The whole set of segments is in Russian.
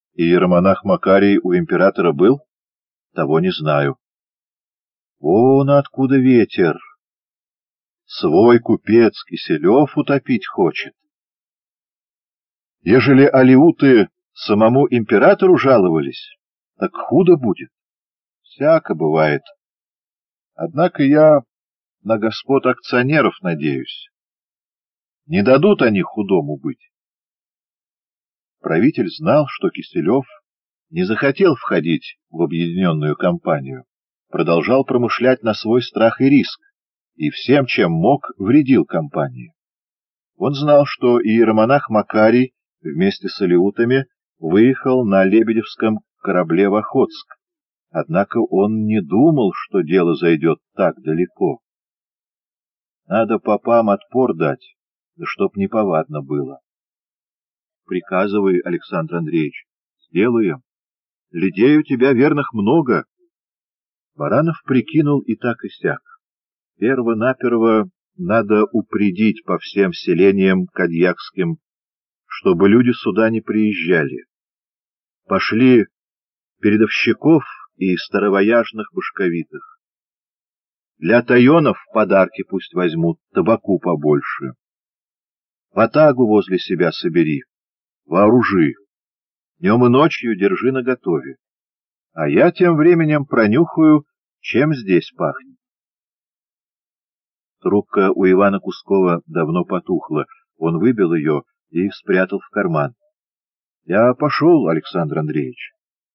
Иеромонах Макарий у императора был? Того не знаю. Вон откуда ветер. Свой купец Киселев утопить хочет. Ежели алиуты самому императору жаловались, так худо будет. Всяко бывает. Однако я на господ акционеров надеюсь. Не дадут они худому быть. Правитель знал, что Киселев не захотел входить в объединенную компанию, продолжал промышлять на свой страх и риск, и всем, чем мог, вредил компании. Он знал, что иеромонах Макарий вместе с алиутами выехал на Лебедевском корабле в Охотск, однако он не думал, что дело зайдет так далеко. Надо попам отпор дать, да чтоб неповадно было. Приказывай, Александр Андреевич, сделаем. Людей у тебя верных много. Баранов прикинул и так и сяк. Перво-наперво надо упредить по всем селениям кадьякским, чтобы люди сюда не приезжали. Пошли передовщиков и старовояжных башковитых. Для тайонов подарки пусть возьмут, табаку побольше. Ватагу возле себя собери, вооружи. Днем и ночью держи наготове. А я тем временем пронюхаю, чем здесь пахнет. Трубка у Ивана Кускова давно потухла. Он выбил ее и спрятал в карман. — Я пошел, Александр Андреевич.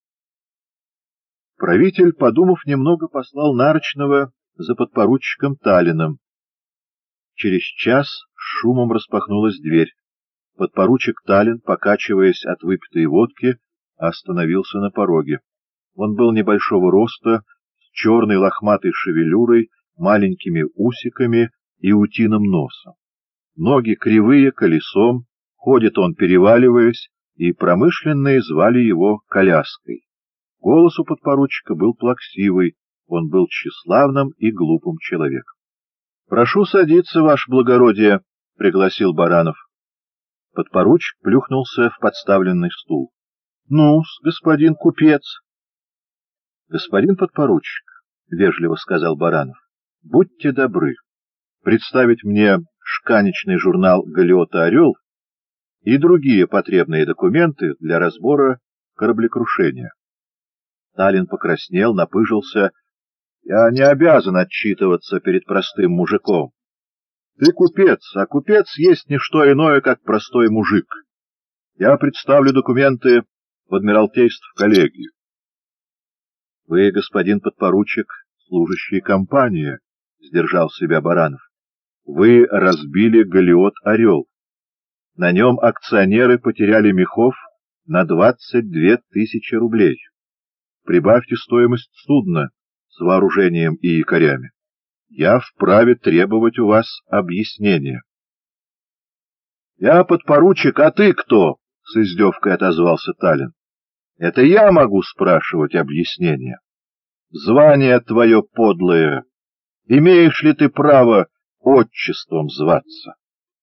Правитель, подумав немного, послал Нарочного за подпоручиком Талиным. Через час с шумом распахнулась дверь. Подпоручик Талин, покачиваясь от выпитой водки, остановился на пороге. Он был небольшого роста, с черной лохматой шевелюрой, маленькими усиками и утиным носом. Ноги кривые, колесом, ходит он переваливаясь, и промышленные звали его коляской. Голос у подпоручика был плаксивый, он был тщеславным и глупым человеком. — Прошу садиться, ваше благородие, — пригласил Баранов. Подпоручик плюхнулся в подставленный стул. — Ну-с, господин купец. — Господин подпоручик, — вежливо сказал Баранов, — будьте добры представить мне шканечный журнал «Галиота Орел» и другие потребные документы для разбора кораблекрушения. Талин покраснел, напыжился. — Я не обязан отчитываться перед простым мужиком. Ты купец, а купец есть не что иное, как простой мужик. Я представлю документы в Адмиралтейство коллегию. — Вы, господин подпоручик, служащий компании, — сдержал себя Баранов. — Вы разбили галиот «Орел». На нем акционеры потеряли мехов на 22 тысячи рублей. Прибавьте стоимость судна с вооружением и якорями. Я вправе требовать у вас объяснения. — Я подпоручик, а ты кто? — с издевкой отозвался Талин. — Это я могу спрашивать объяснения. Звание твое подлое. Имеешь ли ты право отчеством зваться?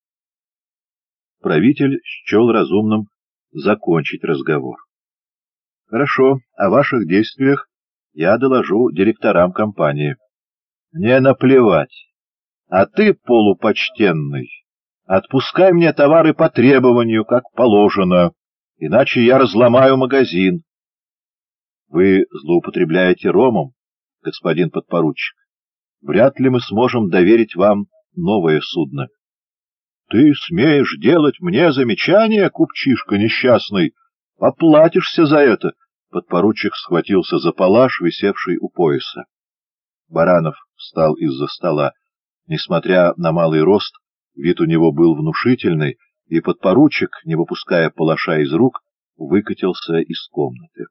Правитель счел разумным закончить разговор. — Хорошо, о ваших действиях я доложу директорам компании. — Не наплевать. А ты, полупочтенный, отпускай мне товары по требованию, как положено, иначе я разломаю магазин. — Вы злоупотребляете ромом, господин подпоручик. Вряд ли мы сможем доверить вам новое судно. — Ты смеешь делать мне замечания, купчишка несчастный? Поплатишься за это! Подпоручик схватился за палаш, висевший у пояса. Баранов встал из-за стола. Несмотря на малый рост, вид у него был внушительный, и подпоручик, не выпуская палаша из рук, выкатился из комнаты.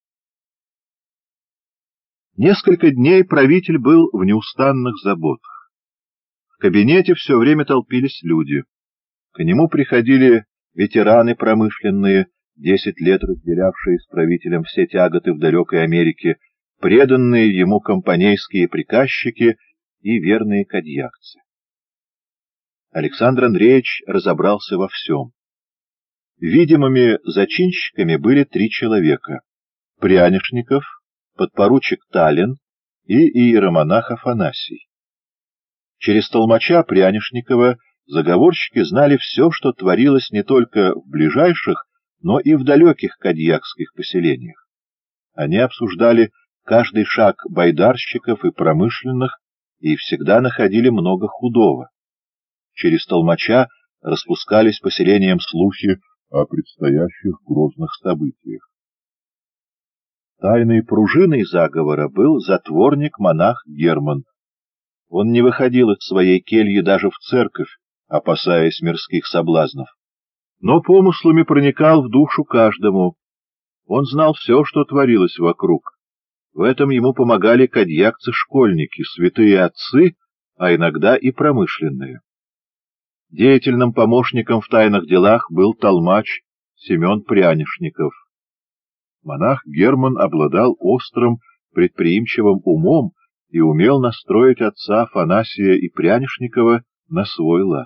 Несколько дней правитель был в неустанных заботах. В кабинете все время толпились люди. К нему приходили ветераны промышленные, 10 лет разделявшие с правителем все тяготы в далекой Америке, преданные ему компанейские приказчики и верные кадьякцы. Александр Андреевич разобрался во всем. Видимыми зачинщиками были 3 человека: Прянишников, подпоручик Талин и иеромонах Афанасий. Через толмача Прянишникова заговорщики знали все, что творилось не только в ближайших, но и в далеких кадьякских поселениях. Они обсуждали каждый шаг байдарщиков и промышленных и всегда находили много худого. Через толмача распускались поселением слухи о предстоящих грозных событиях. Тайной пружиной заговора был затворник-монах Герман. Он не выходил из своей кельи даже в церковь, опасаясь мирских соблазнов, но помыслами проникал в душу каждому. Он знал все, что творилось вокруг. В этом ему помогали кадьякцы-школьники, святые отцы, а иногда и промышленные. Деятельным помощником в тайных делах был толмач Семен Прянишников. Монах Герман обладал острым, предприимчивым умом и умел настроить отца Афанасия и Прянишникова на свой лад.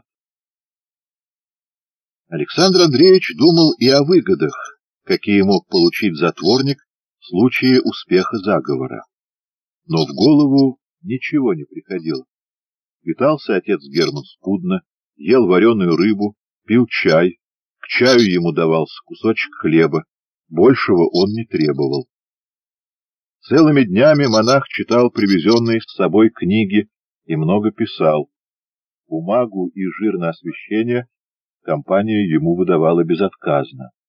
Александр Андреевич думал и о выгодах, какие мог получить затворник в случае успеха заговора. Но в голову ничего не приходило. Питался отец Герман скудно, ел вареную рыбу, пил чай, к чаю ему давался кусочек хлеба, большего он не требовал. Целыми днями монах читал привезенные с собой книги и много писал. Бумагу и жир на освещение компания ему выдавала безотказно.